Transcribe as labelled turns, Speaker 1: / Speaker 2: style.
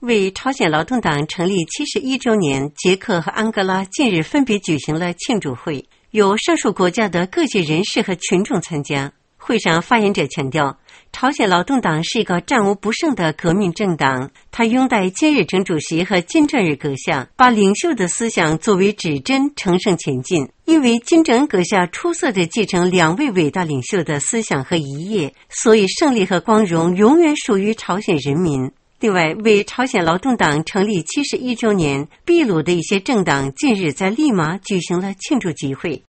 Speaker 1: 为朝鲜劳动党成立71周年，捷克和安哥拉近日分别举行了庆祝会，有上述国家的各界人士和群众参加。会上发言者强调，朝鲜劳动党是一个战无不胜的革命政党，他拥戴金日成主席和金正日阁下，把领袖的思想作为指针乘胜前进。因为金正恩阁下出色地继承两位伟大领袖的思想和遗业，所以胜利和光荣永远属于朝鲜人民。另外，为朝鲜劳动党成立71周年，秘鲁的一些政党近日在利马举行了庆祝集会。